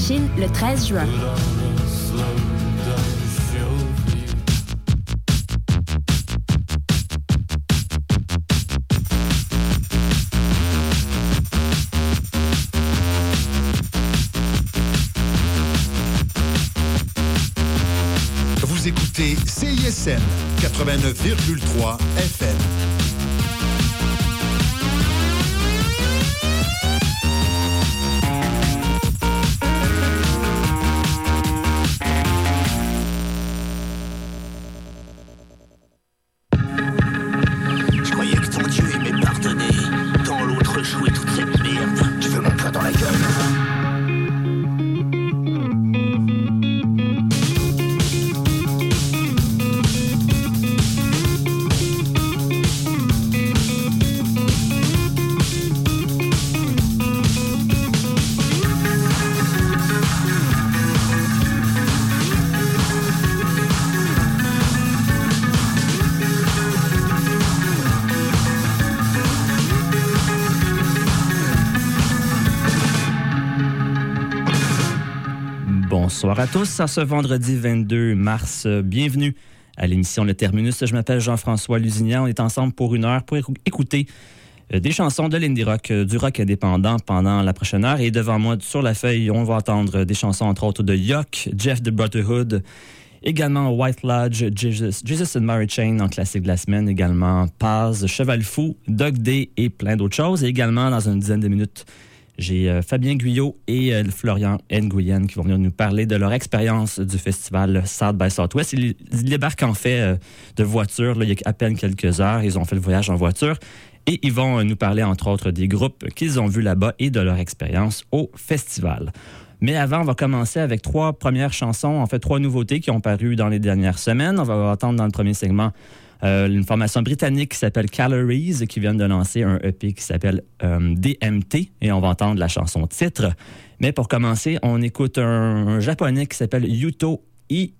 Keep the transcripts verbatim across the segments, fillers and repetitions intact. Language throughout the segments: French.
Chine le treize juin. Vous écoutez C I S M quatre-vingt-neuf virgule trois F M. Bonsoir à tous, en ce vendredi vingt-deux mars, bienvenue à l'émission Le Terminus. Je m'appelle Jean-François Lusignan, on est ensemble pour une heure pour écouter des chansons de l'indie rock, du rock indépendant pendant la prochaine heure. Et devant moi, sur la feuille, on va entendre des chansons entre autres de Yuck, Jeff the Brotherhood, également White Lodge, Jesus, Jesus and Mary Chain en classique de la semaine, également Paz, Cheval Fou, Dog Day et plein d'autres choses. Et également, dans une dizaine de minutes, j'ai euh, Fabien Guyot et euh, Florian Nguyen qui vont venir nous parler de leur expérience du festival South by Southwest. Ils, ils débarquent en fait euh, de voiture, là, il y a à peine quelques heures. Ils ont fait le voyage en voiture et ils vont euh, nous parler entre autres des groupes qu'ils ont vus là-bas et de leur expérience au festival. Mais avant, on va commencer avec trois premières chansons, en fait trois nouveautés qui ont paru dans les dernières semaines. On va entendre dans le premier segment Euh, une formation britannique qui s'appelle Calories, qui vient de lancer un E P qui s'appelle euh, D M T, et on va entendre la chanson titre. Mais pour commencer, on écoute un, un japonais qui s'appelle Yuto, I,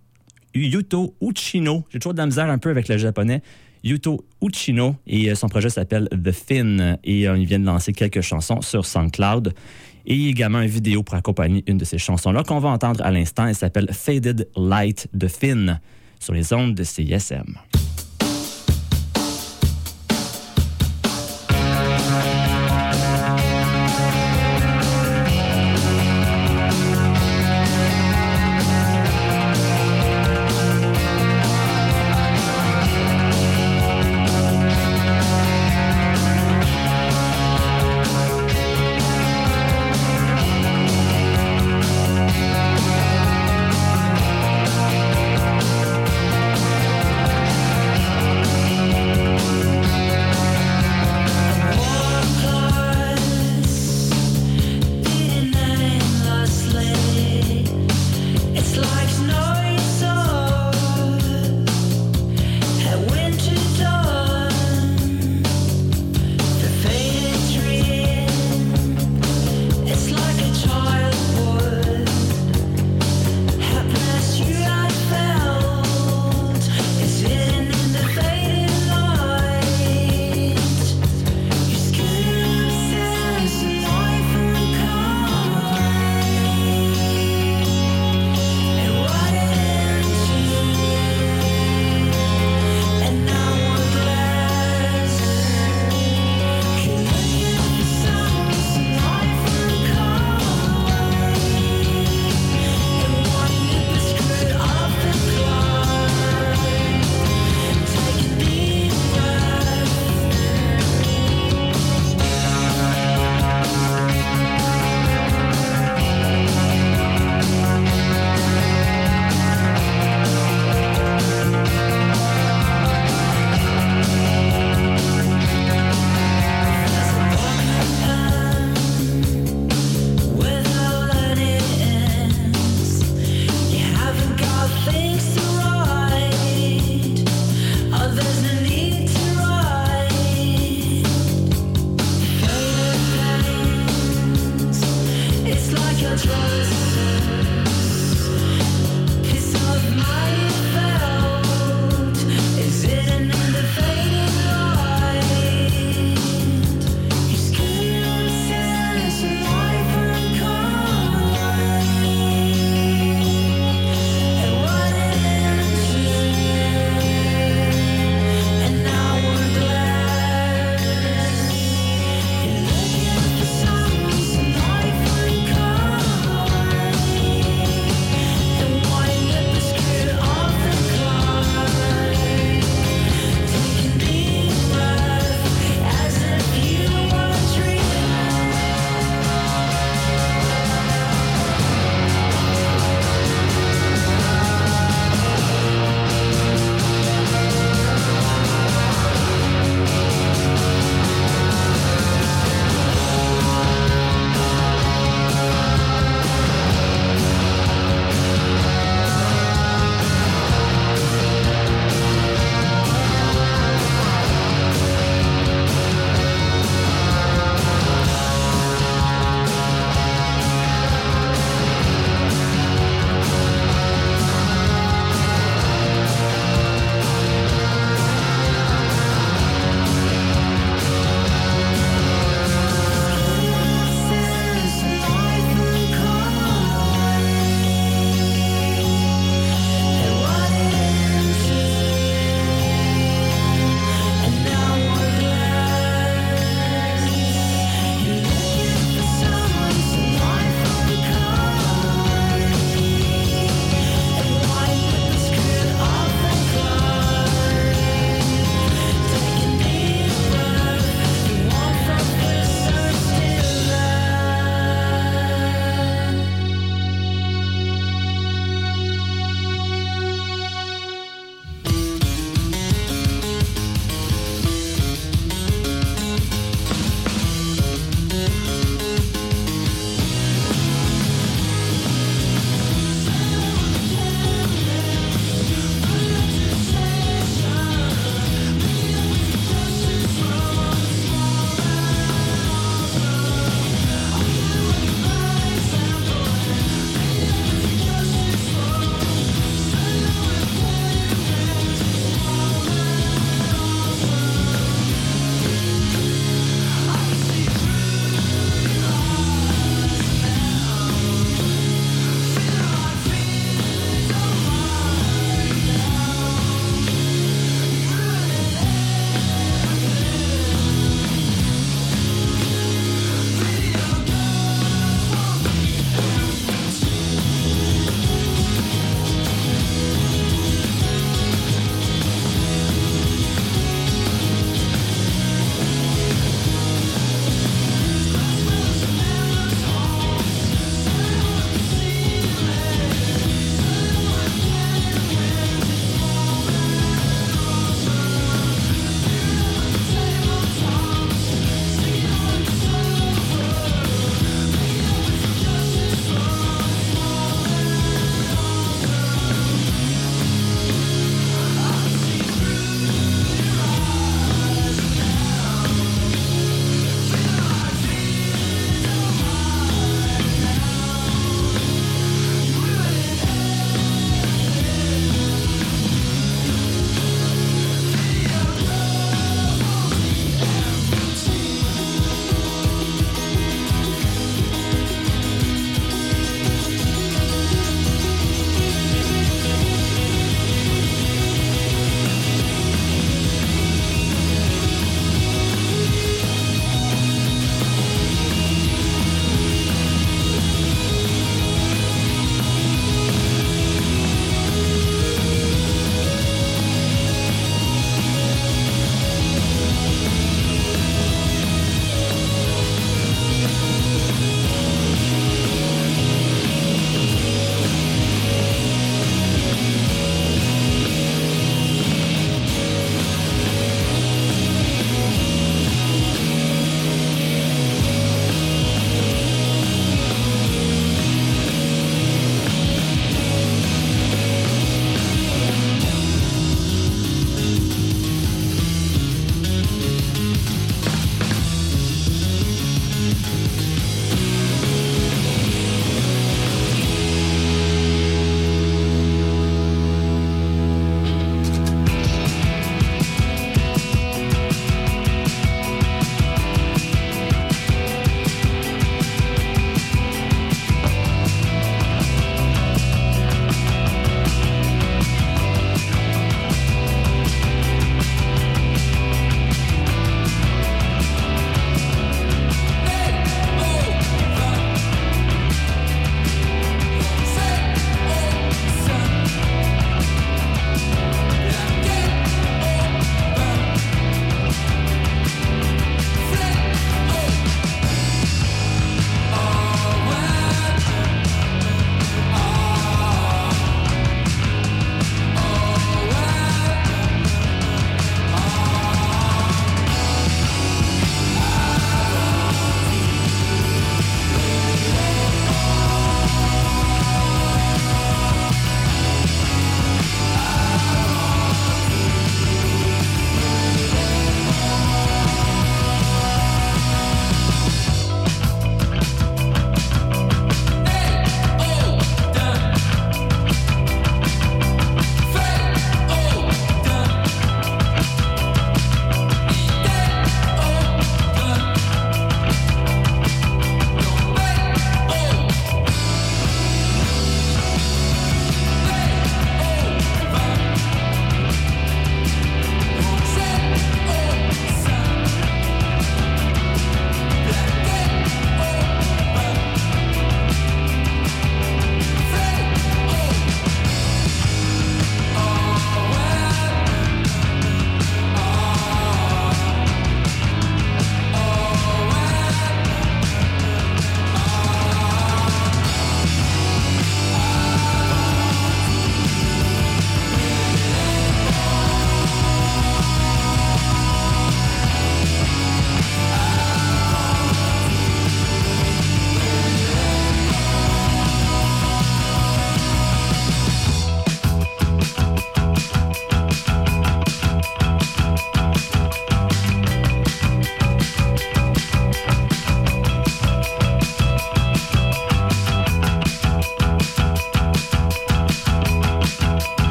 Yuto Uchino. J'ai toujours de la misère un peu avec le japonais. Yuto Uchino, et euh, son projet s'appelle The Fin, et euh, il vient de lancer quelques chansons sur SoundCloud. Et également une vidéo pour accompagner une de ces chansons-là qu'on va entendre à l'instant. Elle s'appelle Faded Light de Fin, sur les ondes de C I S M. We'll be right back.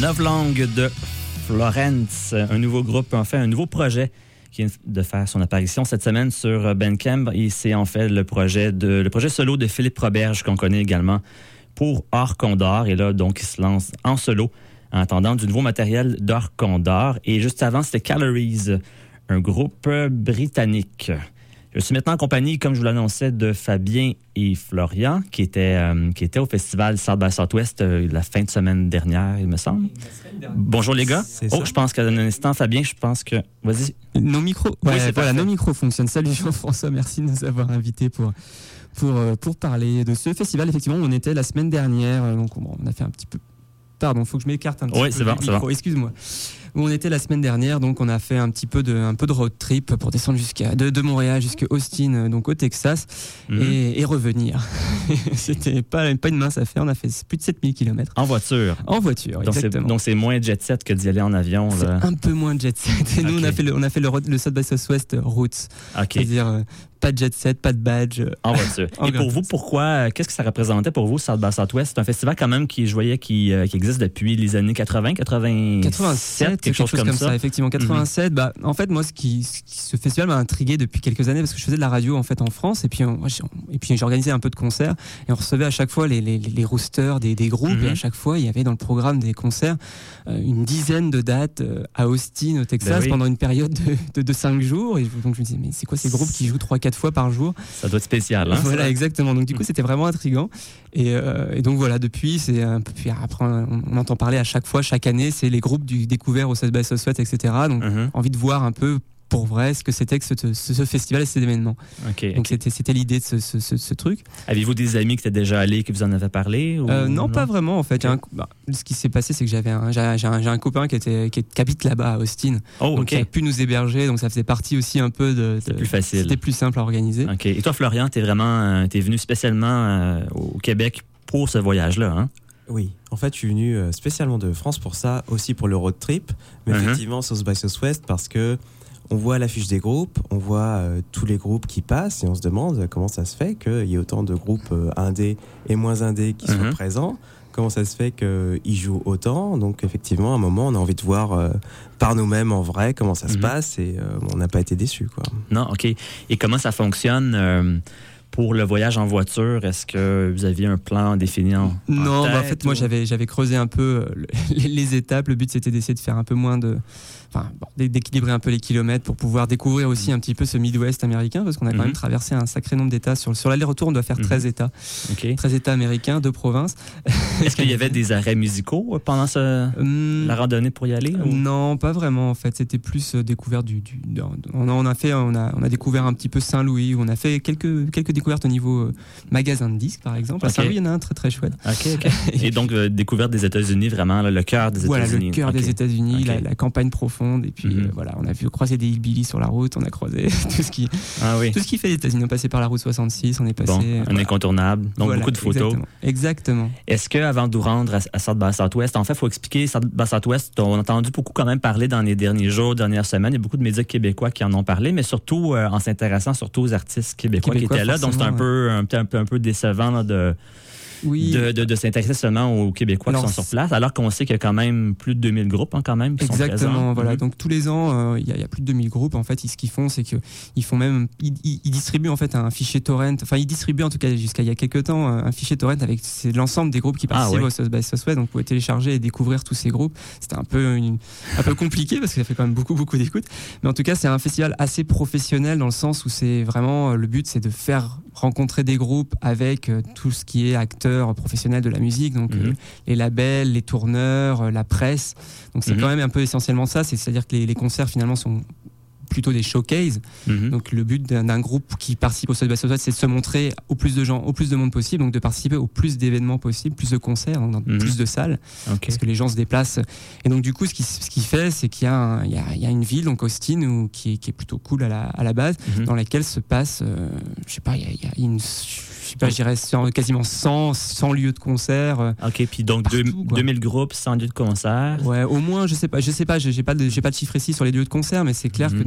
Lovelangue de Florence, un nouveau groupe, en fait, un nouveau projet qui vient de faire son apparition cette semaine sur Bandcamp. Et c'est en fait le projet, de, le projet solo de Philippe Roberge, qu'on connaît également pour Or Condor. Et là, donc, il se lance en solo en attendant du nouveau matériel d'Or Condor. Et juste avant, c'était Calories, un groupe britannique. Je suis maintenant en compagnie, comme je vous l'annonçais, de Fabien et Florian, qui étaient, euh, qui étaient au festival South by Southwest euh, la fin de semaine dernière, il me semble. Bonjour les gars. C'est oh, ça. je pense qu'à un instant, Fabien, je pense que... Vas-y. Nos micros, Oui, ouais, c'est voilà, parfait. nos micros fonctionnent. Salut Jean-François, merci de nous avoir invités pour, pour, euh, pour parler de ce festival. Effectivement, on était la semaine dernière, euh, donc on, on a fait un petit peu... Pardon, il faut que je m'écarte un petit Oui, peu c'est bon, du c'est micro, bon. excuse-moi. Où on était la semaine dernière, donc on a fait un petit peu de, un peu de road trip pour descendre jusqu'à, de, de Montréal jusqu'à Austin, donc au Texas, Mhm. et, et revenir. C'était pas, pas une mince affaire, on a fait plus de sept mille kilomètres. En voiture. En voiture, Donc c'est, exactement. donc c'est moins jet set que d'y aller en avion. C'est Là. un peu moins jet set. Et nous, Ok. on a fait le, on a fait le, road- le South by Southwest Roots. OK. C'est-à-dire euh, pas de jet set, pas de badge. euh, En voiture. En Et pour gratos. vous, pourquoi, euh, qu'est-ce que ça représentait pour vous, South by Southwest? C'est un festival quand même qui, je voyais, qui, euh, qui existe depuis les années quatre-vingts, quatre-vingt-sept, quatre-vingt-sept, quelque chose comme ça. Effectivement, quatre-vingt-sept. Bah, en fait, moi, ce qui, ce qui- ce festival m'a intrigué depuis quelques années parce que je faisais de la radio en fait en France et puis on- moi, j'ai- et puis j'organisais un peu de concerts et on recevait à chaque fois les, les, les roosters des, des groupes Mhm. et à chaque fois il y avait dans le programme des concerts euh, une dizaine de dates euh, à Austin, au Texas, Ben oui. pendant une période de, de, de cinq jours. Et donc je me disais mais c'est quoi ces groupes qui jouent trois quatre fois par jour? Ça doit être spécial, hein? Voilà, ça? exactement. Donc du coup, c'était vraiment intriguant. Et, euh, et donc voilà, depuis, c'est un peu. Puis après, on, on entend parler à chaque fois, chaque année, c'est les groupes du découvert au South by Southwest, et cetera. Donc Mhm. envie de voir un peu pour vrai ce que c'était que ce, ce, ce festival et ces événements. OK. Donc c'était c'était l'idée de ce, ce, ce, ce truc. Aviez-vous des amis qui étaient déjà allés, qui vous en avaient parlé? Ou... Euh, non, pas vraiment en fait. Ok. J'ai un- bah, ce qui s'est passé, c'est que j'avais un, j'ai, j'ai un, j'ai un copain qui était qui, est- qui habite là-bas à Austin, Oh, donc OK. qui a pu nous héberger. Donc ça faisait partie aussi un peu de. C'était de- plus facile. C'était plus simple à organiser. OK. Et toi, Florian, t'es vraiment, euh, t'es venu spécialement euh, au Québec pour ce voyage-là, hein? Oui, en fait, je suis venu euh, spécialement de France pour ça, aussi pour le road trip, mais Mhm. effectivement South by Southwest parce que on voit l'affiche des groupes, on voit euh, tous les groupes qui passent et on se demande euh, comment ça se fait qu'il y ait autant de groupes euh, indés et moins indés qui Mhm. soient présents. Comment ça se fait qu'ils jouent autant? Donc effectivement, à un moment, on a envie de voir euh, par nous-mêmes en vrai comment ça se Mhm. passe et euh, on n'a pas été déçus, quoi. Non, OK. Et comment ça fonctionne euh, pour le voyage en voiture? Est-ce que vous aviez un plan défini en, en Non, bah, en tête fait, moi ou- j'avais, j'avais creusé un peu euh, le- les, les étapes. Le but c'était d'essayer de faire un peu moins de. Enfin, bon, d'é- d'équilibrer un peu les kilomètres pour pouvoir découvrir aussi un petit peu ce Midwest américain parce qu'on a quand Mhm. même traversé un sacré nombre d'États. Sur, sur l'aller-retour, on doit faire Mhm. treize États. OK. treize États américains, deux provinces. Est-ce qu'il y avait des arrêts musicaux pendant ce, Hum, la randonnée pour y aller? ou- Non, pas vraiment en fait. C'était plus euh, découvert du. du dans- on, a, on a fait, on a, on a découvert un petit peu Saint-Louis. Où on a fait quelques quelques découvertes au niveau euh, magasin de disques par exemple. À Ok. Saint-Louis, il y en a un très très chouette. OK, OK. Et donc, euh, découverte des États-Unis, vraiment, là, le cœur des Voilà, États-Unis. le cœur OK. des États-Unis, Ok. la, la campagne profonde. Et puis Mhm. euh, voilà, on a vu croiser des hillbillies sur la route, on a croisé tout ce qui, Ah oui. tout ce qui fait les États-Unis. On est passé par la route soixante-six, on est passé. Bon, euh, un voilà. incontournable. Donc, Voilà, beaucoup de photos. Exactement. exactement. Est-ce qu'avant de vous rendre à, à South by Southwest, en fait, il faut expliquer, South by Southwest, on a entendu beaucoup quand même parler dans les derniers jours, dernières semaines. Il y a beaucoup de médias québécois qui en ont parlé, mais surtout euh, en s'intéressant surtout aux artistes québécois, Québécois, qui étaient là. Donc, c'est un forcément, peu, un, peu- un peu, un peu décevant là, de, Oui. de, de, de s'intéresser seulement aux Québécois Alors, qui sont sur place, alors qu'on sait qu'il y a quand même plus de deux mille groupes hein, quand même qui sont Exactement, présents. voilà. Mhm. Donc tous les ans, euh, il y, a- il y a plus de deux mille groupes. En fait, ils, ce qu'ils font, c'est qu'ils font même, ils, ils- ils distribuent en fait un fichier torrent. Enfin, ils distribuent en tout cas jusqu'à il y a quelques temps un fichier torrent avec c'est l'ensemble des groupes qui Ah, participent ouais. au South by Southwest. Donc vous pouvez télécharger et découvrir tous ces groupes. C'était un peu une- un peu compliqué parce que ça fait quand même beaucoup beaucoup d'écoute. Mais en tout cas, c'est un festival assez professionnel dans le sens où c'est vraiment le but, c'est de faire rencontrer des groupes avec euh, tout ce qui est acteurs professionnels de la musique. Donc Mhm. euh, les labels, les tourneurs, euh, la presse. Donc c'est Mhm. quand même un peu essentiellement ça, c'est- c'est-à-dire que les, les concerts finalement sont plutôt des showcases. Mhm. Donc le but d'un d'un groupe qui participe au South by Southwest, c'est de se montrer au plus de gens, au plus de monde possible, donc de participer au plus d'événements possibles, plus de concerts, donc dans Mhm. plus de salles, OK. parce que les gens se déplacent. Et donc du coup, ce qui ce qui fait, c'est qu'il y a, un- il y, a, il y a une ville, donc Austin, où, qui, est, qui est plutôt cool à la, à la base, Mhm. dans laquelle se passe, euh, je sais pas, il y a, il y a une, je sais pas, je dirais cent- quasiment cent, cent lieux de concert. euh, OK, puis donc deux- Partout, quoi. deux mille groupes, cent lieux de concert. Ouais, au moins, je sais pas, je sais pas, j'ai j'ai pas de, j'ai pas de chiffre ici sur les lieux de concert, mais c'est clair Mhm. que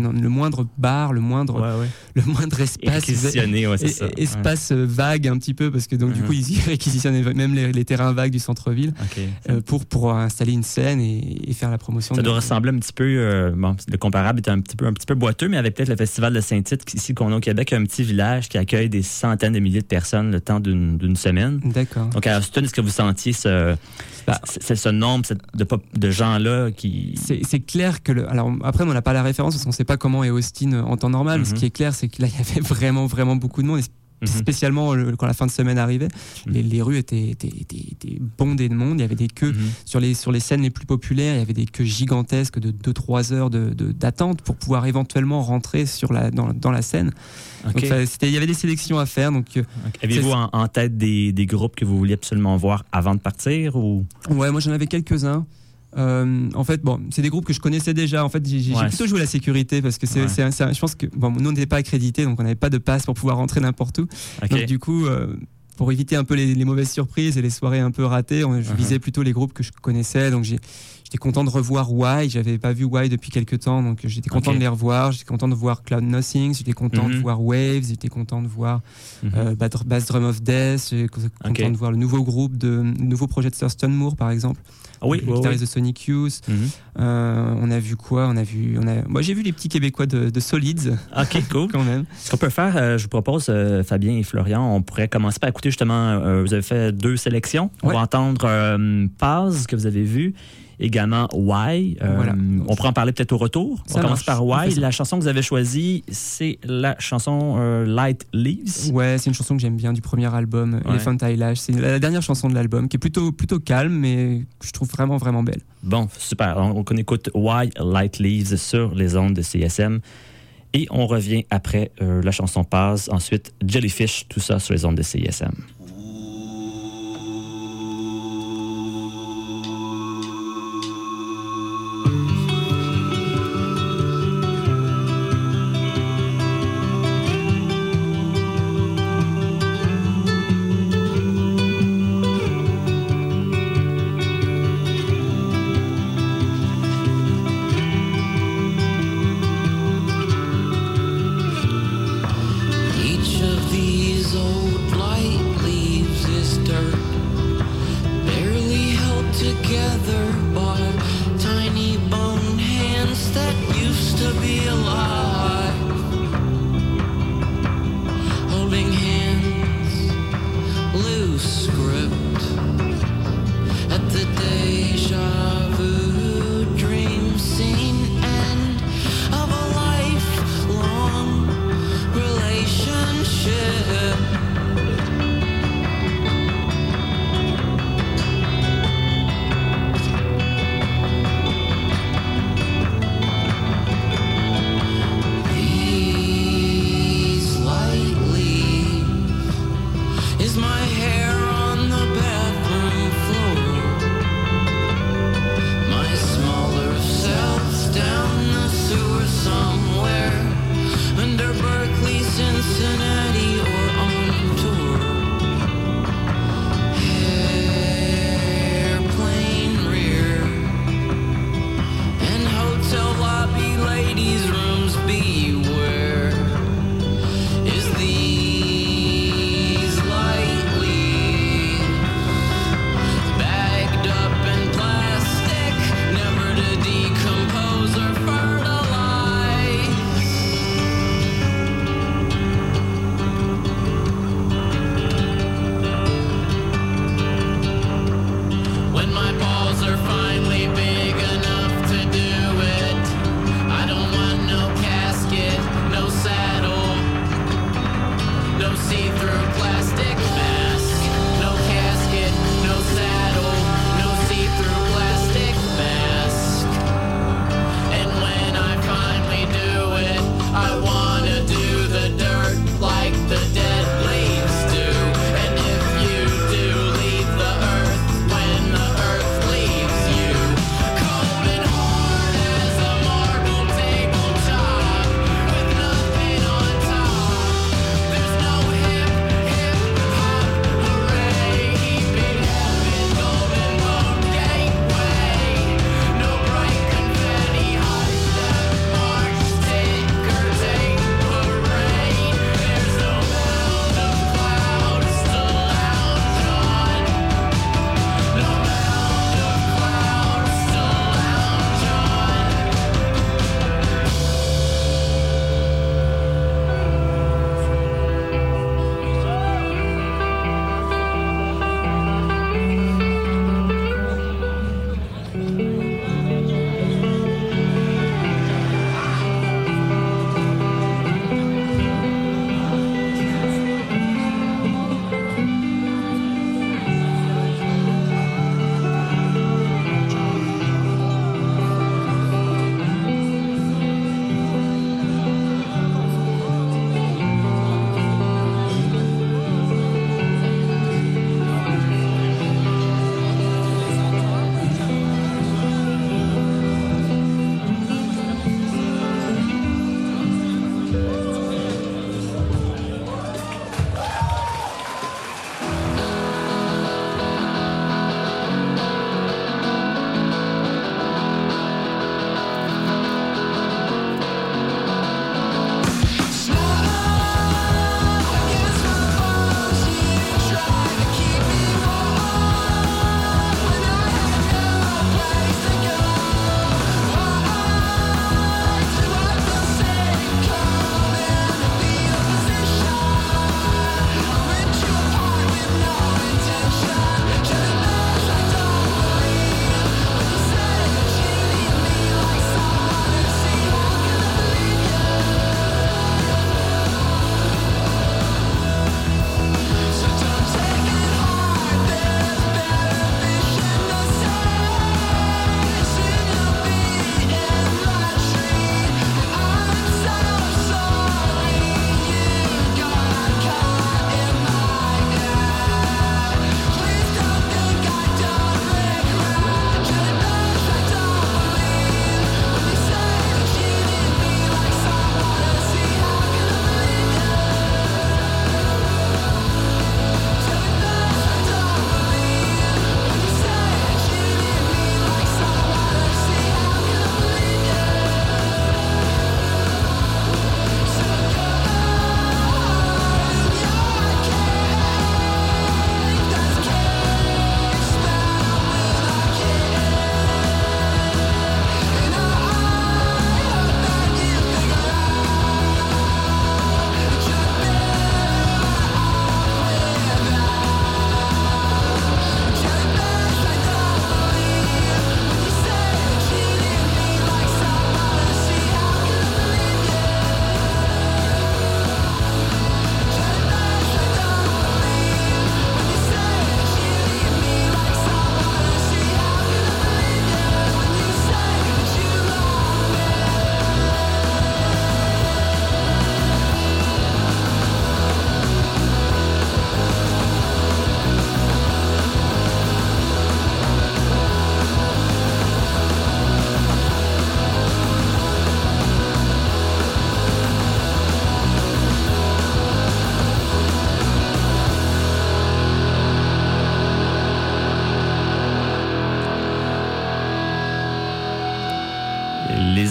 le moindre bar, le moindre, ouais, ouais. le moindre espace, réquisitionné, ouais, c'est ça. espace ouais. vague un petit peu, parce que donc, uh-huh. du coup, ils y réquisitionnaient même les, les terrains vagues du centre-ville okay. euh, pour, pour installer une scène et, et faire la promotion. Ça de doit la... ressembler un petit peu, euh, bon, le comparable est un petit peu, un petit peu boiteux, mais avec peut-être le Festival de Saint-Tite, ici qu'on a au Québec, un petit village qui accueille des centaines de milliers de personnes le temps d'une, d'une semaine. D'accord. Donc à Austin, est-ce que vous sentiez ce, bah, ce, ce nombre de, de gens-là qui... C'est, c'est clair que... Le, alors après, on n'a pas la référence parce qu'on ne sait pas comment est Austin en temps normal, mm-hmm. mais ce qui est clair, c'est que là, il y avait vraiment, vraiment beaucoup de monde. Et spécialement mm-hmm. quand la fin de semaine arrivait, mm-hmm. les, les rues étaient, étaient, étaient, étaient bondées de monde. Il y avait des queues mm-hmm. sur, les, sur les scènes les plus populaires. Il y avait des queues gigantesques de deux à trois heures de, de, d'attente pour pouvoir éventuellement rentrer sur la, dans, dans la scène. Okay. Donc, c'était, il y avait des sélections à faire. Donc, okay. Aviez-vous en, en tête des, des groupes que vous vouliez absolument voir avant de partir ou... Ouais, moi j'en avais quelques-uns. Euh, en fait, bon, c'est des groupes que je connaissais déjà. En fait, j'ai, j'ai ouais. plutôt joué la sécurité parce que c'est, ouais. c'est, c'est, je pense que bon, nous on n'était pas accrédités, donc on n'avait pas de passe pour pouvoir rentrer n'importe où. Okay. Donc du coup, euh, pour éviter un peu les, les mauvaises surprises et les soirées un peu ratées, on, je uh-huh. visais plutôt les groupes que je connaissais. Donc j'ai, j'étais content de revoir Why. J'avais pas vu Why depuis quelques temps, donc j'étais content okay. de les revoir. J'étais content de voir Cloud Nothing. J'étais content mm-hmm. de voir Waves. J'étais content de voir mm-hmm. euh, Bass Drum of Death. J'étais content okay. de voir le nouveau groupe de, le nouveau projet de Thurston Moore, par exemple. Ah oui, le oui, guitariste oui. de Sonic Youth. Mm-hmm. Euh, on a vu quoi On a vu, on a. Moi, j'ai vu les petits Québécois de, de Solids. Ok, cool. Quand même. Ce qu'on peut faire, euh, je vous propose, euh, Fabien et Florian, on pourrait commencer par écouter justement. Euh, vous avez fait deux sélections. On ouais. va entendre euh, Paz que vous avez vu. Également Why. Euh, voilà. On pourra en parler peut-être au retour. Ça on commence par Why. La chanson que vous avez choisie, c'est la chanson euh, Light Leaves. Ouais, c'est une chanson que j'aime bien du premier album, ouais. Elephant Eyelash. C'est la dernière chanson de l'album qui est plutôt, plutôt calme, mais que je trouve vraiment, vraiment belle. Bon, super. On, on écoute Why Light Leaves sur les ondes de C S M. Et on revient après euh, la chanson Paz. Ensuite, Jellyfish, tout ça sur les ondes de C S M.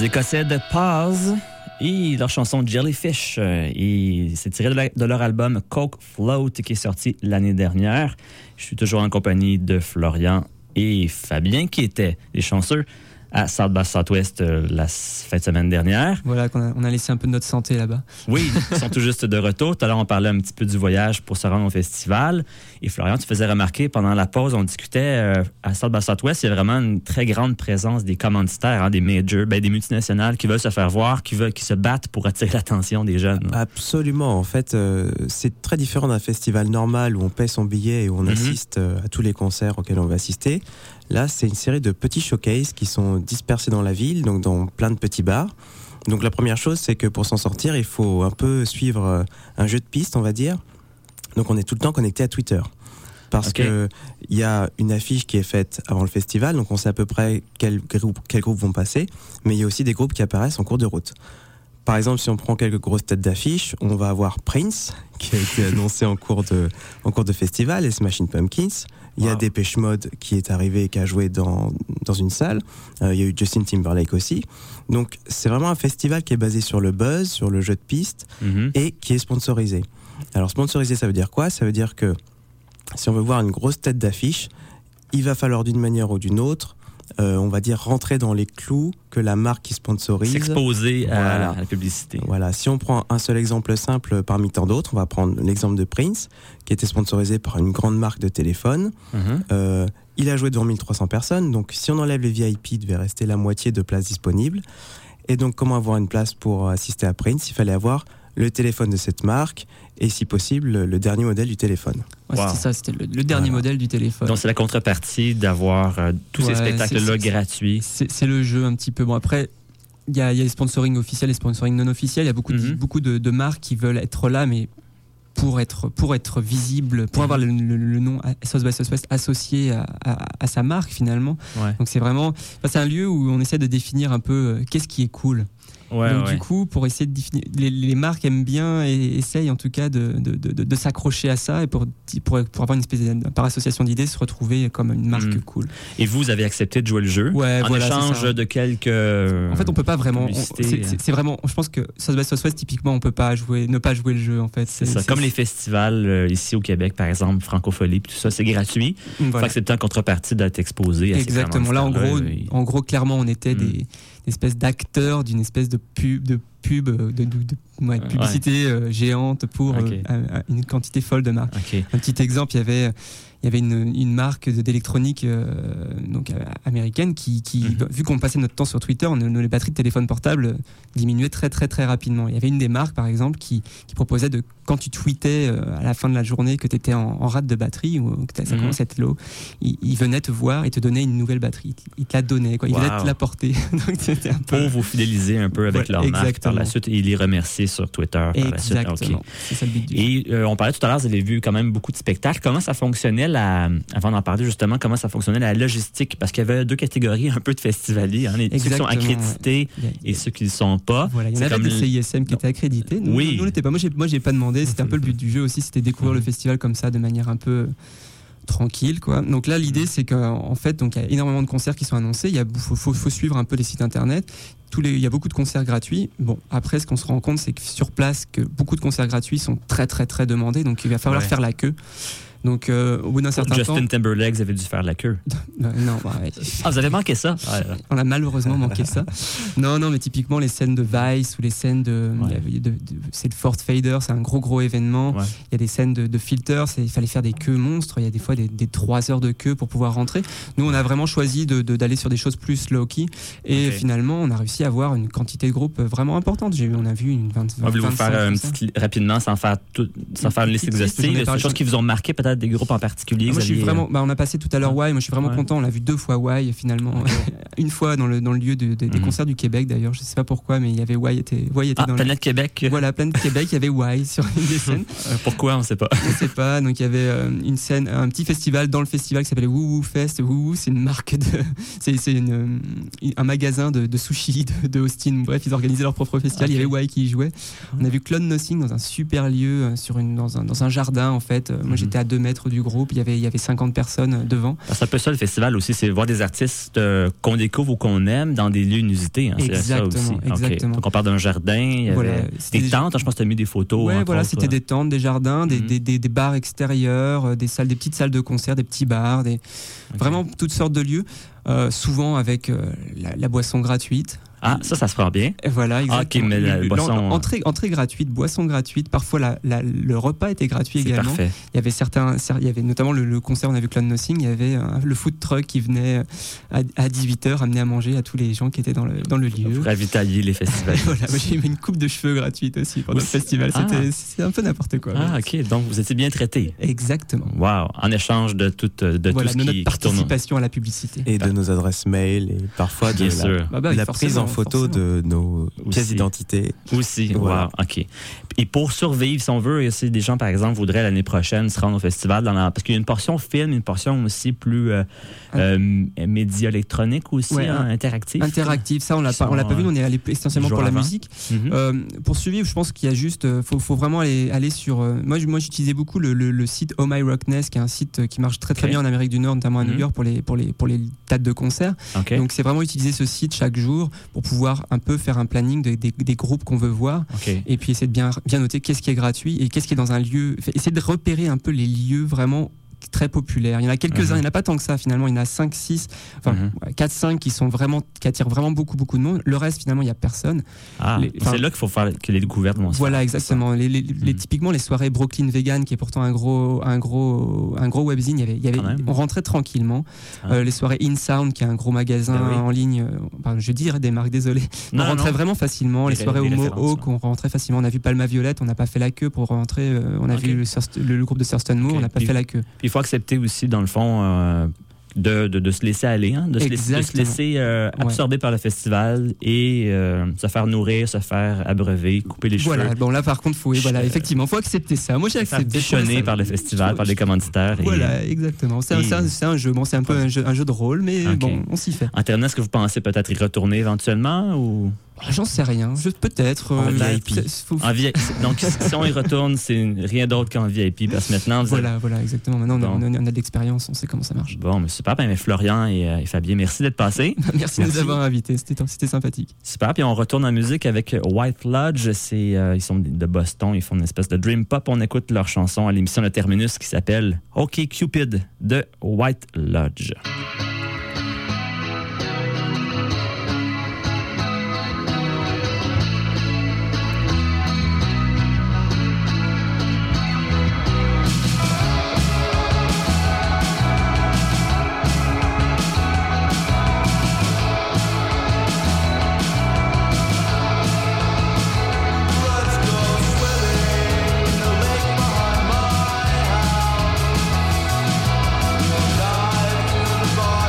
Écossais de Paz et leur chanson Jellyfish. Et c'est tiré de, la, de leur album Coke Float qui est sorti l'année dernière. Je suis toujours en compagnie de Florian et Fabien qui étaient les chanceux à South by Southwest euh, la fin de semaine dernière. Voilà, qu'on a, on a laissé un peu de notre santé là-bas. Oui, ils sont tout juste de retour. Tout à l'heure, on parlait un petit peu du voyage pour se rendre au festival. Et Florian, tu faisais remarquer, pendant la pause, on discutait euh, à South by Southwest, il y a vraiment une très grande présence des commanditaires, hein, des majors, ben, des multinationales qui veulent se faire voir, qui, veulent, qui se battent pour attirer l'attention des jeunes. Absolument. En fait, euh, c'est très différent d'un festival normal où on paie son billet et où on mm-hmm. assiste euh, à tous les concerts auxquels on va assister. Là, c'est une série de petits showcases qui sont dispersés dans la ville, donc dans plein de petits bars. Donc la première chose, c'est que pour s'en sortir, il faut un peu suivre un jeu de piste, on va dire. Donc on est tout le temps connecté à Twitter. Parce okay. que il y a une affiche qui est faite avant le festival, donc on sait à peu près quels groupes, quels groupes vont passer, mais il y a aussi des groupes qui apparaissent en cours de route. Par exemple, si on prend quelques grosses têtes d'affiche, on va avoir Prince, qui a été annoncé en cours de, en cours de festival, et Smashing Pumpkins. Il y a wow. Depeche Mode qui est arrivé et qui a joué dans, dans une salle. Euh, il y a eu Justin Timberlake aussi. Donc, c'est vraiment un festival qui est basé sur le buzz, sur le jeu de piste, mm-hmm. et qui est sponsorisé. Alors, sponsorisé, ça veut dire quoi ? Ça veut dire que si on veut voir une grosse tête d'affiche, il va falloir d'une manière ou d'une autre Euh, on va dire rentrer dans les clous que la marque qui sponsorise. S'exposer voilà. à la publicité. Voilà. Si on prend un seul exemple simple parmi tant d'autres, on va prendre l'exemple de Prince, qui était sponsorisé par une grande marque de téléphone. Mm-hmm. Euh, il a joué devant mille trois cents personnes, donc si on enlève les V I P, il devait rester la moitié de places disponibles. Et donc, comment avoir une place pour assister à Prince ? Il fallait avoir le téléphone de cette marque et, si possible, le dernier modèle du téléphone. Ouais, wow. C'était ça, c'était le, le dernier voilà. modèle du téléphone. Donc, c'est la contrepartie d'avoir euh, tous ouais, ces spectacles-là c'est, gratuits. C'est, c'est le jeu un petit peu. Bon, après, il y a, y a les sponsorings officiels et les sponsorings non officiels. Il y a beaucoup, mm-hmm. de, beaucoup de, de marques qui veulent être là, mais pour être, pour être visible, pour mm-hmm. avoir le, le, le nom South by Southwest associé à, à, à sa marque, finalement. Ouais. Donc, c'est vraiment... Enfin, c'est un lieu où on essaie de définir un peu euh, qu'est-ce qui est cool. Ouais, Donc ouais. du coup, pour essayer de définir, les, les marques aiment bien et essayent en tout cas de, de, de, de s'accrocher à ça et pour, pour, pour avoir une espèce de, par association d'idées, se retrouver comme une marque mmh. cool. Et vous avez accepté de jouer le jeu ouais, en voilà, échange de quelques. En fait, on peut pas vraiment. On, c'est, c'est, c'est vraiment. Je pense que South by Southwest, typiquement, on peut pas jouer, ne pas jouer le jeu en fait. C'est, c'est ça. C'est, comme c'est... les festivals euh, ici au Québec, par exemple, Francophonie, tout ça, c'est gratuit. Voilà. Fait que c'est en contrepartie d'être exposé. À Exactement. Ces Là, en gros, et... en gros, clairement, on était mmh. des espèce d'acteurs d'une espèce de pub de pub de, de, de, ouais, de publicité ouais. euh, géante pour okay. euh, une quantité folle de marques. Okay. Un petit exemple, il y avait il y avait une, une marque d'électronique euh, donc euh, américaine qui, qui mm-hmm. vu qu'on passait notre temps sur Twitter, nos, les batteries de téléphone portable diminuaient très très très rapidement. Il y avait une des marques par exemple qui, qui proposait de quand tu tweetais euh, à la fin de la journée que tu étais en, en rate de batterie ou que ça mm-hmm. commençait à être low, il, il venait te voir et te donnait une nouvelle batterie. Il te la donnait, quoi. Il wow. venait te l'apporter. Donc c'était un peu... Pour vous fidéliser un peu avec voilà, leur exactement. marque par la suite et les remercier sur Twitter par exactement. la suite. Okay. C'est ça le but du Et euh, on parlait tout à l'heure, vous avez vu quand même beaucoup de spectacles. Comment ça fonctionnait la, avant d'en parler justement, comment ça fonctionnait la logistique? Parce qu'il y avait deux catégories un peu de festivaliers, hein, les, ceux qui sont accrédités ouais. et ceux qui ne le sont pas. Voilà, il y en avait des C I S M qui étaient accrédités. Nous, oui. nous, nous n'était pas. Moi, j'ai, moi, j'ai pas demandé. C'était un peu le but du jeu aussi, c'était découvrir mmh. le festival comme ça, de manière un peu tranquille, quoi. Donc là, l'idée, c'est qu'en fait, donc il y a énormément de concerts qui sont annoncés. Il y a, faut, faut, faut suivre un peu les sites internet. Tous les, il y a beaucoup de concerts gratuits. Bon, après, ce qu'on se rend compte, c'est que sur place, que beaucoup de concerts gratuits sont très, très, très demandés. Donc, il va falloir ouais. faire la queue. Donc, euh, au bout d'un certain Justin temps... Justin Timberlake, vous avez dû faire la queue. non, bah, ouais. Ah, vous avez manqué ça? On a malheureusement manqué ça. Non, non, mais typiquement, les scènes de Vice ou les scènes de... Ouais. de, de, de c'est le Fort Fader, c'est un gros, gros événement. Ouais. Il y a des scènes de, de Filter, c'est, il fallait faire des queues monstres. Il y a des fois des, des trois heures de queue pour pouvoir rentrer. Nous, on a vraiment choisi de, de, d'aller sur des choses plus low-key. Et okay. finalement, on a réussi à avoir une quantité de groupes vraiment importante. J'ai, on a vu une vingt, vingt, Voulez-vous faire un petit, rapidement, sans faire, tout, sans faire une liste exhaustive, des choses qui vous ont marqué, peut-être des groupes en particulier? Moi, je suis vraiment, bah, on a passé tout à l'heure Y. Moi, je suis vraiment ouais. content. On l'a vu deux fois Y finalement. Okay. Une fois dans le dans le lieu de, de, des mmh. concerts du Québec d'ailleurs. Je sais pas pourquoi, mais il y avait Y était Y était ah, dans Planète le... Québec. Voilà, Planète Québec. Il y avait Y sur une des scènes. Pourquoi on sait pas. On sait pas. Donc il y avait euh, une scène, un petit festival dans le festival qui s'appelait Woo Woo Fest. Woo Woo, c'est une marque de, c'est c'est une, un magasin de, de sushi de, de Austin. Bref, ils organisaient leur propre festival. Okay. Il y avait Wai qui y jouait. On a vu Clone Nothing dans un super lieu, sur une, dans, un, dans un jardin en fait. Moi, mm-hmm. j'étais à deux mètres du groupe. Il y avait, il y avait cinquante personnes devant. C'est un peu ça le festival aussi, c'est voir des artistes euh, qu'on découvre ou qu'on aime dans des lieux inusités. Hein, exactement. C'est ça aussi. Exactement. Okay. Donc on parle d'un jardin, il y voilà, avait des, des tentes. Je pense que tu as mis des photos. Ouais, voilà, autres, c'était euh... des tentes, des jardins, des, mm-hmm. des, des, des bars extérieurs, des salles, des petites salles de concert, des petits bars, des... Okay. Vraiment toutes sortes de lieux, euh, souvent avec euh, la, la boisson gratuite. Ah, ça, ça se prend bien. Et voilà, exactement. Ah, ok, mais la boisson... Entrée, entrée gratuite, boisson gratuite. Parfois, la, la, le repas était gratuit C'est également. Parfait. Il y avait certains, il y avait notamment le, le concert, on a vu Clone Nothing, il y avait un, le food truck qui venait à, à dix-huit heures amener à manger à tous les gens qui étaient dans le, dans le lieu. Pour ravitailler les festivals. Voilà, j'ai eu une coupe de cheveux gratuite aussi pendant aussi. le festival. C'était, ah. C'était un peu n'importe quoi. Ah, ok. Donc, vous étiez bien traité. Exactement. Wow. En échange de tout, de voilà, tout ce de qui notre participation à la publicité. Et de nos adresses mail et parfois de bien la, sûr. Bah bah, la prise en photo forcément. de nos pièces d'identité. Aussi, voilà. Wow, OK. Et pour survivre, si on veut, si des gens, par exemple, voudraient l'année prochaine se rendre au festival, dans la... parce qu'il y a une portion film, une portion aussi plus euh, euh, média électronique aussi, ouais, hein, interactif. Interactif, ça, on l'a pas, on l'a pas vu, on est allé essentiellement pour avant. la musique. Mm-hmm. Euh, pour survivre, je pense qu'il y a juste, euh, faut, faut vraiment aller, aller sur... Euh, moi, moi, j'utilisais beaucoup le, le, le site Oh My Rockness, qui est un site qui marche très très okay. bien en Amérique du Nord, notamment à mm-hmm. New York, pour les, pour les, pour les dates de concert. Okay. Donc, c'est vraiment utiliser ce site chaque jour pour pouvoir un peu faire un planning de, des, des groupes qu'on veut voir. Okay. Et puis, essayer de bien, bien noter qu'est-ce qui est gratuit et qu'est-ce qui est dans un lieu. Essayer de repérer un peu les lieux vraiment très populaires. Il y en a quelques-uns, uh-huh. il n'y en a pas tant que ça finalement, il y en a cinq, six, enfin uh-huh. quatre, cinq qui sont vraiment, qui attirent vraiment beaucoup, beaucoup de monde. Le reste finalement, il n'y a personne. Ah, les, c'est là qu'il faut faire que les découvertes vont se Voilà, faire, exactement. Les, les, uh-huh. les, typiquement, les soirées Brooklyn Vegan, qui est pourtant un gros, un gros, un gros webzine, il y avait, il y avait, on rentrait tranquillement. Ah. Euh, les soirées In Sound, qui est un gros magasin ben oui. en ligne, enfin, je dirais des marques, désolé. Non, on rentrait non. vraiment facilement. Les, les soirées Homo Hawk, on rentrait facilement. On a vu Palma Violette, on n'a pas fait la queue pour rentrer. Euh, on a okay. vu le, le, le groupe de Thurston Moore, okay. on n'a pas puis, fait la queue. Il faut accepter aussi, dans le fond, euh, de, de, de se laisser aller, hein, de, se laisser, de se laisser euh, absorber ouais. par le festival et euh, se faire nourrir, se faire abreuver, couper les voilà, cheveux. Bon, là, par contre, faut, voilà, effectivement, il faut accepter ça. Moi, j'ai accepté. Bichonner par le festival, par les commanditaires. Voilà, et, exactement. C'est, et... un, c'est, un, c'est un jeu. Bon, c'est un peu un jeu, un jeu de rôle, mais okay. bon, on s'y fait. En terminant, est-ce que vous pensez peut-être y retourner éventuellement ou... J'en sais rien, je, peut-être. En euh, V I P. Faut... En V I P. Donc, si on y retourne, c'est rien d'autre qu'en V I P, parce que maintenant... Voilà, avez... voilà, exactement. Maintenant, bon. on, a, on a de l'expérience, on sait comment ça marche. Bon, mais super. Ben, mais Florian et, euh, et Fabien, merci d'être passés. merci, merci de nous avoir invités, c'était, c'était sympathique. Super, puis on retourne en musique avec White Lodge. C'est, euh, ils sont de Boston, ils font une espèce de dream pop. On écoute leur chanson à l'émission Le Terminus qui s'appelle OK Cupid de White Lodge. Bye.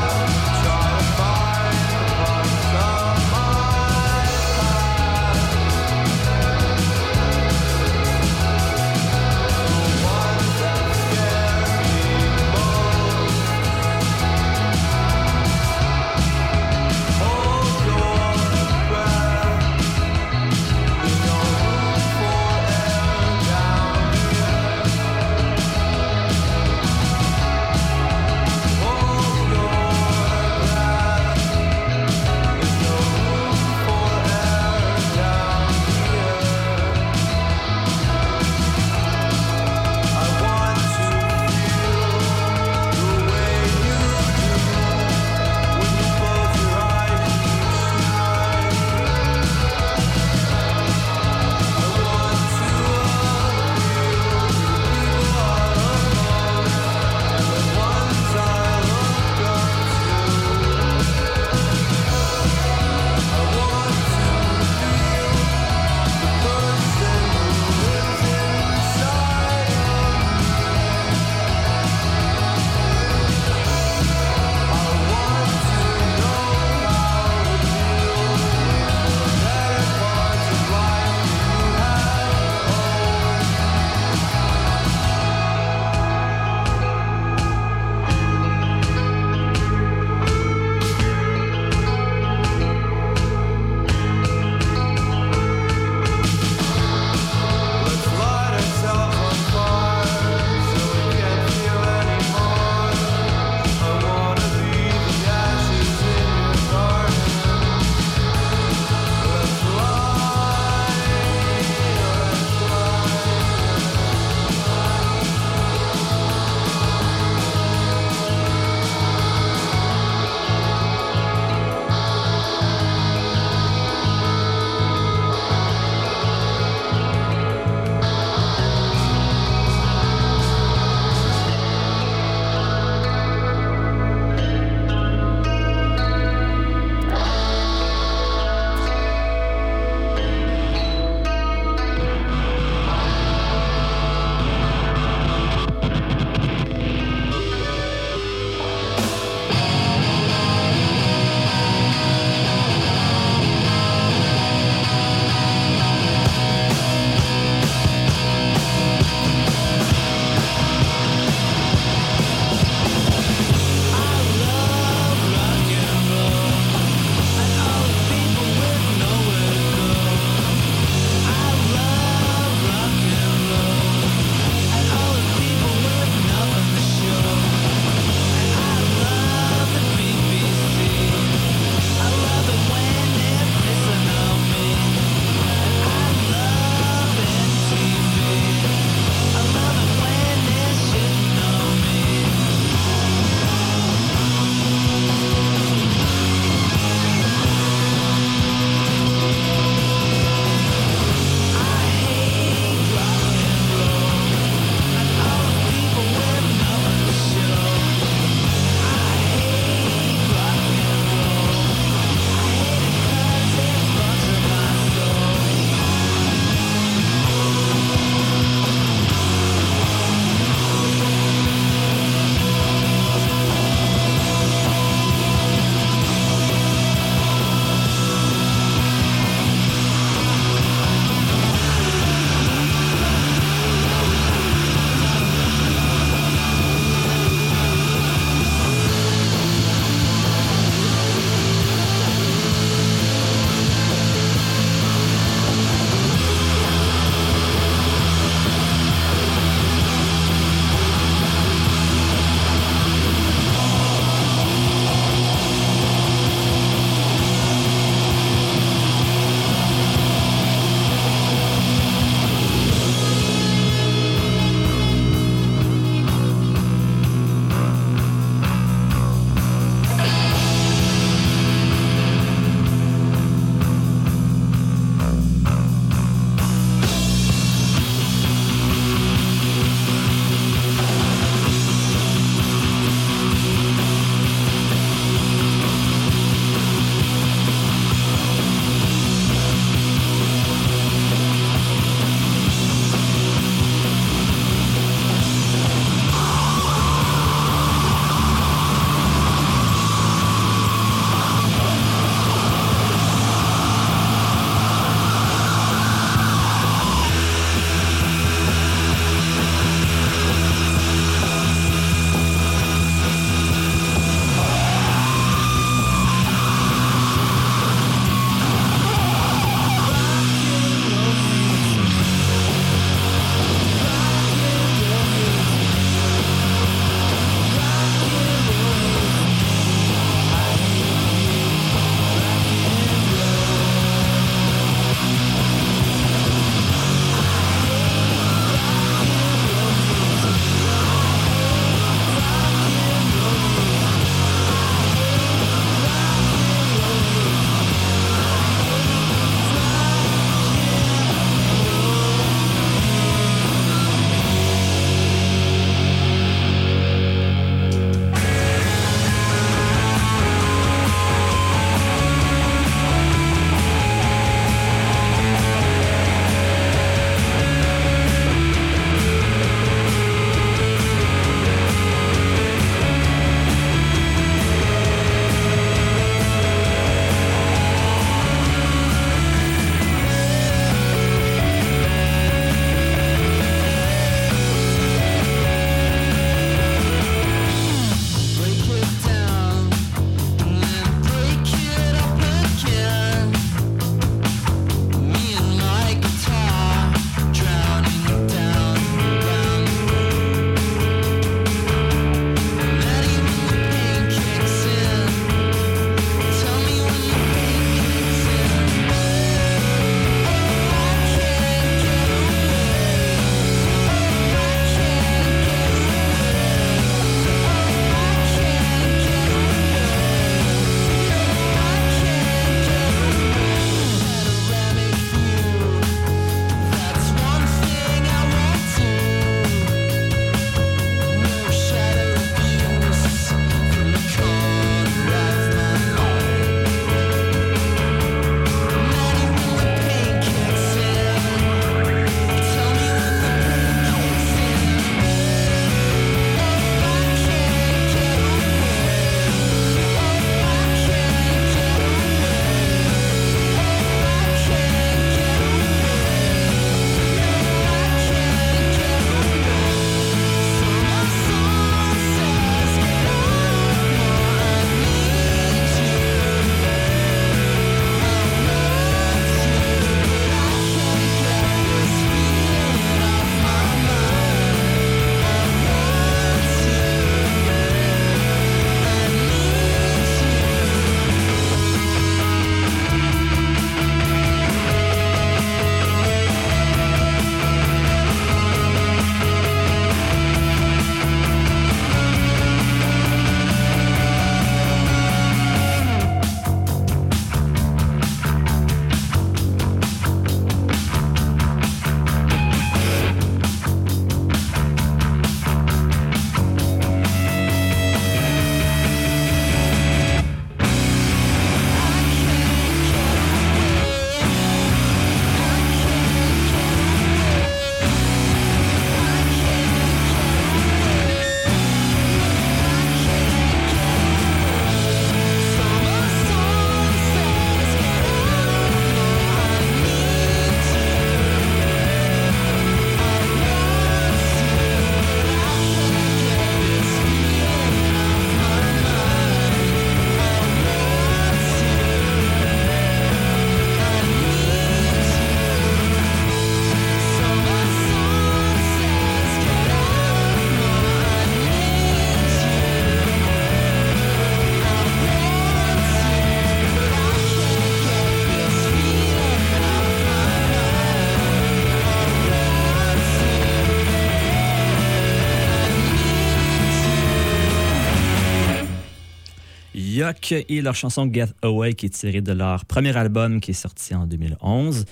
Yuck et leur chanson Get Away qui est tirée de leur premier album qui est sorti en deux mille onze.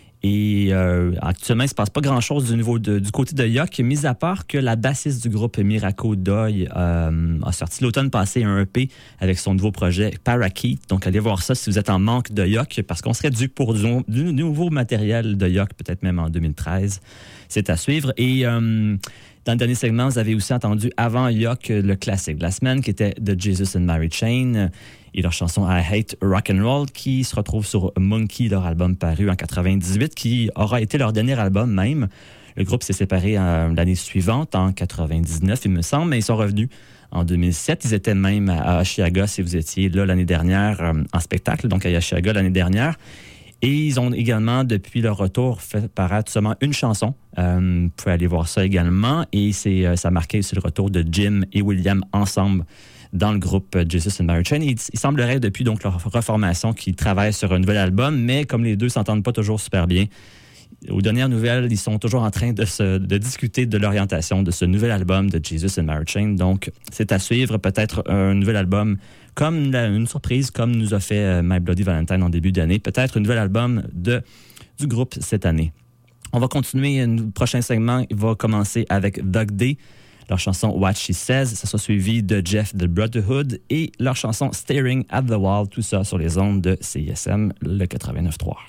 Et euh, actuellement, il ne se passe pas grand-chose du, niveau de, du côté de Yuck, mis à part que la bassiste du groupe Miraco Doi euh, a sorti l'automne passé un E P avec son nouveau projet Parakeet. Donc, allez voir ça si vous êtes en manque de Yuck, parce qu'on serait dû pour du, du nouveau matériel de Yuck, peut-être même en deux mille treize. C'est à suivre. Et euh, dans le dernier segment, vous avez aussi entendu avant Yuck le classique de la semaine qui était The Jesus and Mary Chain et leur chanson I Hate Rock'n'Roll qui se retrouve sur Monkey, leur album paru en quatre-vingt-dix-huit, qui aura été leur dernier album même. Le groupe s'est séparé euh, l'année suivante, en quatre-vingt-dix-neuf, il me semble, mais ils sont revenus en deux mille sept. Ils étaient même à Osheaga, si vous étiez là l'année dernière, euh, en spectacle, donc à Osheaga l'année dernière. Et ils ont également, depuis leur retour, fait paraître seulement une chanson. Euh, vous pouvez aller voir ça également. Et c'est, euh, ça marquait aussi le retour de Jim et William ensemble dans le groupe Jesus and Mary Chain. Il, il semblerait depuis donc leur reformation qu'ils travaillent sur un nouvel album, mais comme les deux s'entendent pas toujours super bien, aux dernières nouvelles, ils sont toujours en train de, se, de discuter de l'orientation de ce nouvel album de Jesus and Mary Chain. Donc, c'est à suivre. Peut-être un nouvel album comme la, une surprise, comme nous a fait euh, My Bloody Valentine en début d'année. Peut-être un nouvel album de, du groupe cette année. On va continuer. Le prochain segment va commencer avec Doug Day, leur chanson What She Says. Ça sera suivi de Jeff the Brotherhood et leur chanson Staring at the Wall. Tout ça sur les ondes de C I S M, le quatre-vingt-neuf trois.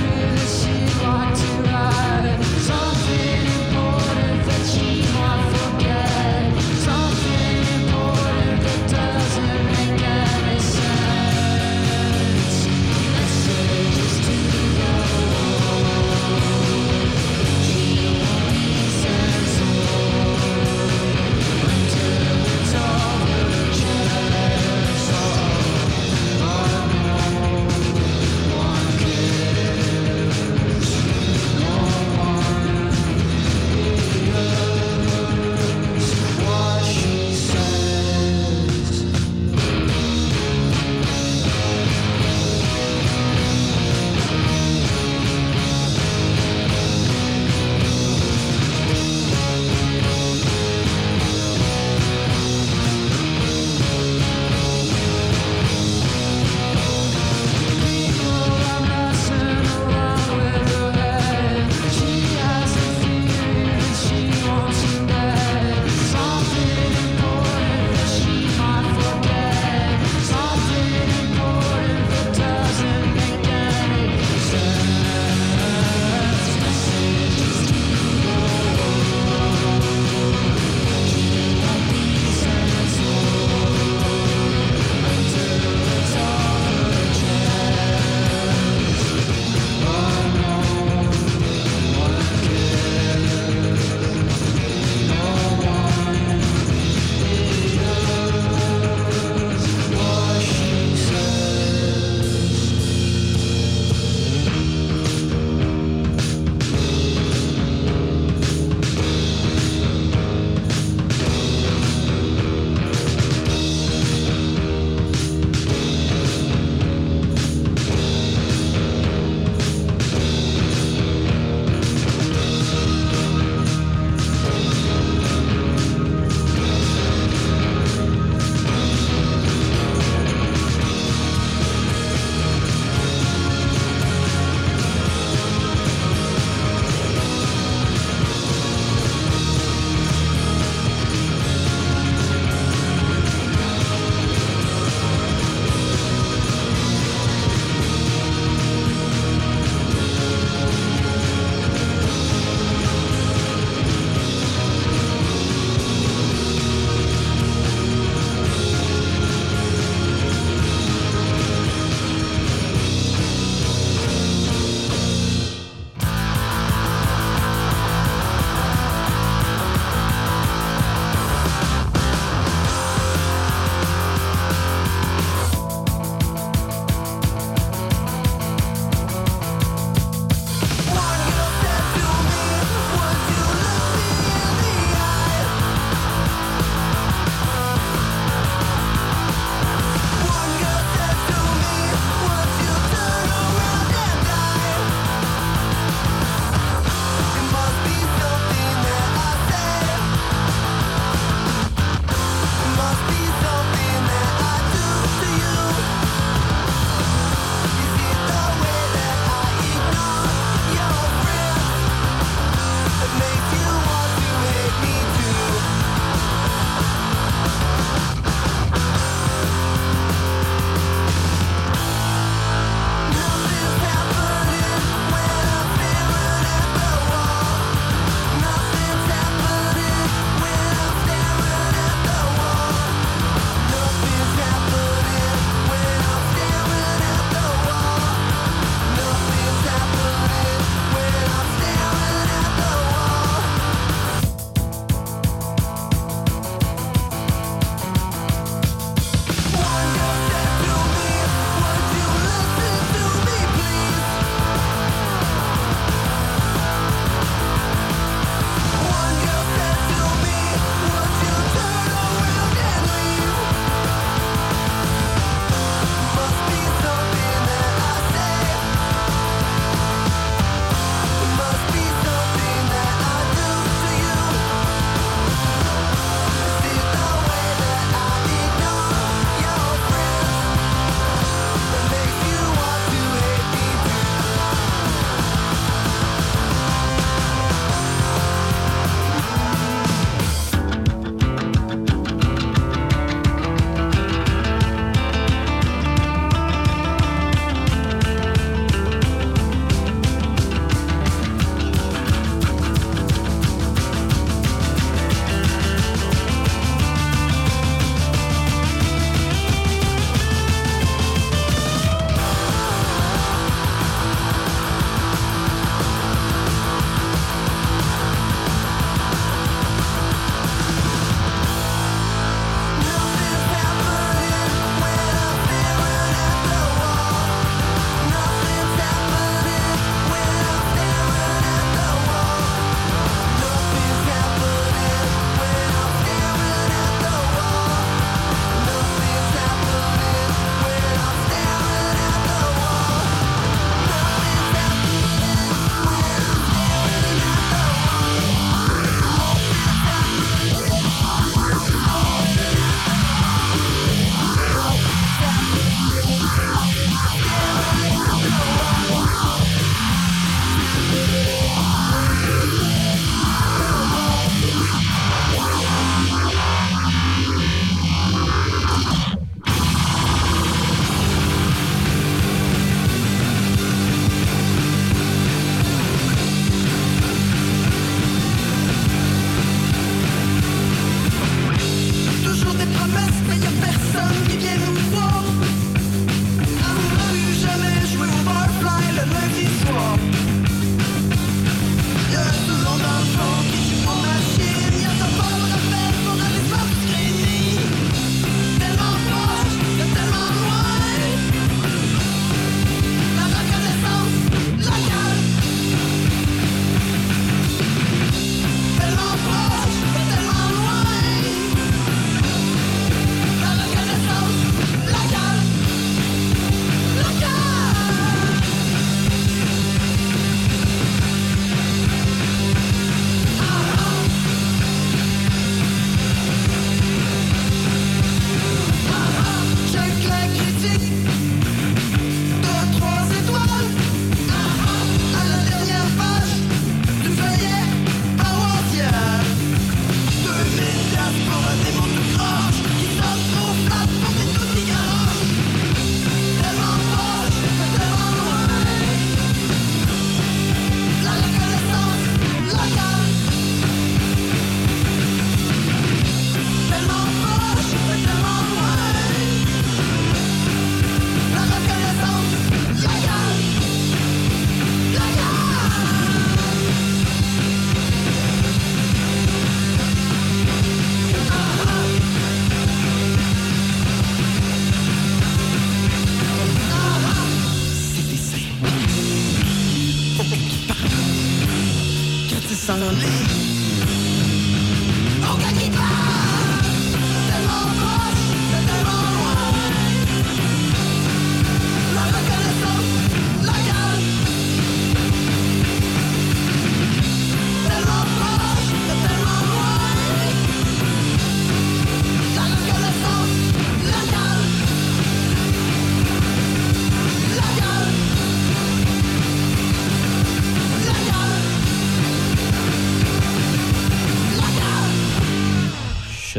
Something important that she might forget.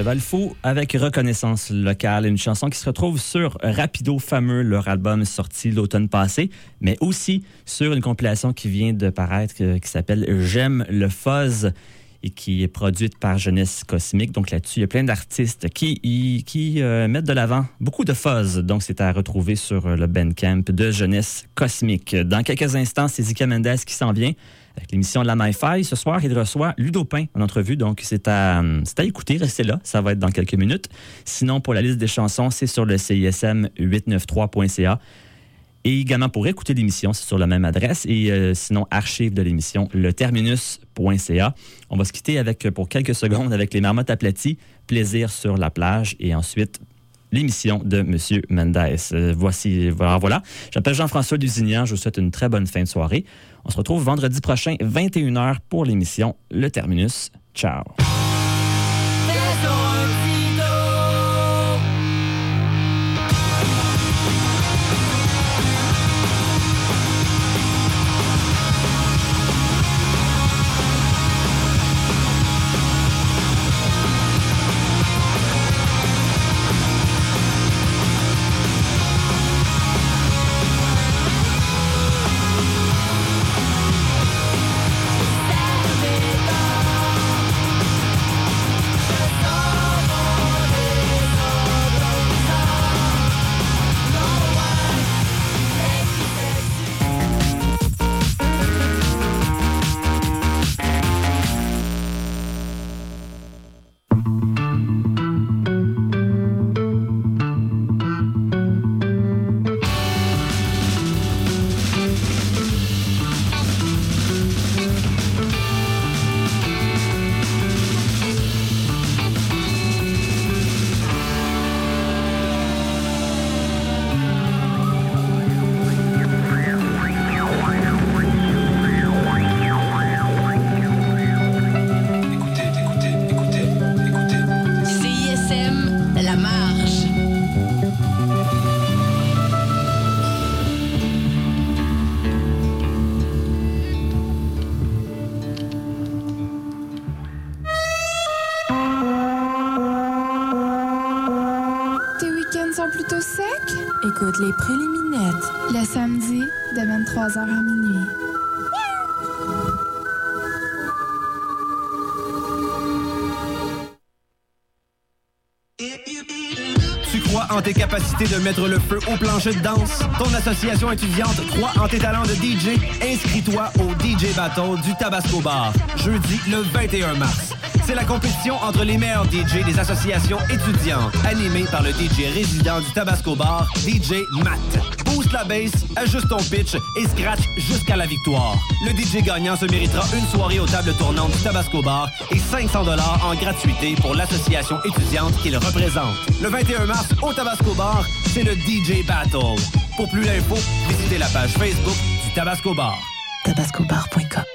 Valfo avec Reconnaissance locale, une chanson qui se retrouve sur Rapido Fameux, leur album sorti l'automne passé, mais aussi sur une compilation qui vient de paraître qui s'appelle J'aime le fuzz et qui est produite par Jeunesse Cosmique. Donc là-dessus, il y a plein d'artistes qui, qui euh, mettent de l'avant beaucoup de fuzz. Donc c'est à retrouver sur le Bandcamp de Jeunesse Cosmique. Dans quelques instants, c'est Zika Mendes qui s'en vient avec l'émission de la Mi-Fi. Ce soir, il reçoit Ludo Pain en entrevue. Donc c'est à, c'est à écouter, restez là, ça va être dans quelques minutes. Sinon, pour la liste des chansons, c'est sur le C I S M huit cent quatre-vingt-treize point C A. Et également pour écouter l'émission, c'est sur la même adresse. Et euh, sinon, archive de l'émission, le terminus point C A. On va se quitter avec, pour quelques secondes avec les Marmottes aplaties, Plaisir sur la plage. Et ensuite, l'émission de M. Mendes. Euh, voici, voilà, voilà. J'appelle Jean-François Lusignan. Je vous souhaite une très bonne fin de soirée. On se retrouve vendredi prochain, vingt et une heures, pour l'émission Le Terminus. Ciao. Plutôt sec? Écoute les préliminaires. Le samedi, de vingt-trois heures à minuit. Tu crois en tes capacités de mettre le feu au plancher de danse? Ton association étudiante croit en tes talents de D J? Inscris-toi au D J Battle du Tabasco Bar, jeudi le vingt et un mars. C'est la compétition entre les meilleurs D J des associations étudiantes, animée par le D J résident du Tabasco Bar, D J Matt. Booste la bass, ajuste ton pitch et scratch jusqu'à la victoire. Le D J gagnant se méritera une soirée aux tables tournantes du Tabasco Bar et cinq cents dollars en gratuité pour l'association étudiante qu'il représente. Le vingt et un mars, au Tabasco Bar, c'est le D J Battle. Pour plus d'infos, visitez la page Facebook du Tabasco Bar. tabasco bar point com.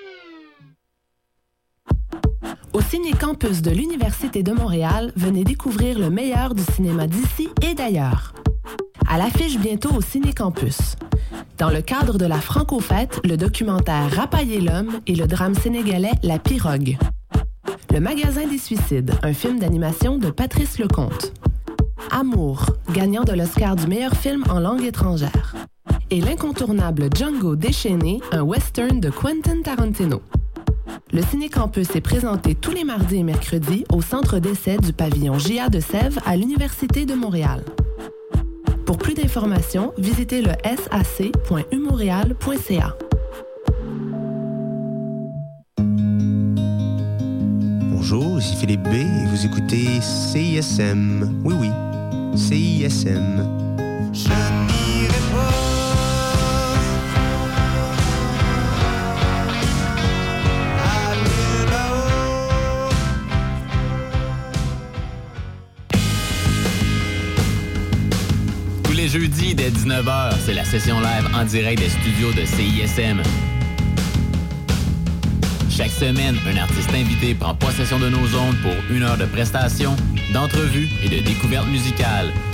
Au Ciné-Campus de l'Université de Montréal, venez découvrir le meilleur du cinéma d'ici et d'ailleurs. À l'affiche bientôt au Ciné-Campus. Dans le cadre de la Franco-Fête, le documentaire Rapailler l'homme et le drame sénégalais La Pirogue. Le Magasin des Suicides, un film d'animation de Patrice Lecomte. Amour, gagnant de l'Oscar du meilleur film en langue étrangère. Et l'incontournable Django déchaîné, un western de Quentin Tarantino. Le Ciné-Campus est présenté tous les mardis et mercredis au centre d'essai du pavillon J A de Sèvres à l'Université de Montréal. Pour plus d'informations, visitez le s a c point u montréal point c a. Bonjour, ici Philippe B et vous écoutez C I S M. Oui, oui, C I S M. Je n'irai pas. Tous les jeudis dès dix-neuf heures, c'est la session live en direct des studios de C I S M. Chaque semaine, un artiste invité prend possession de nos ondes pour une heure de prestations, d'entrevues et de découvertes musicales.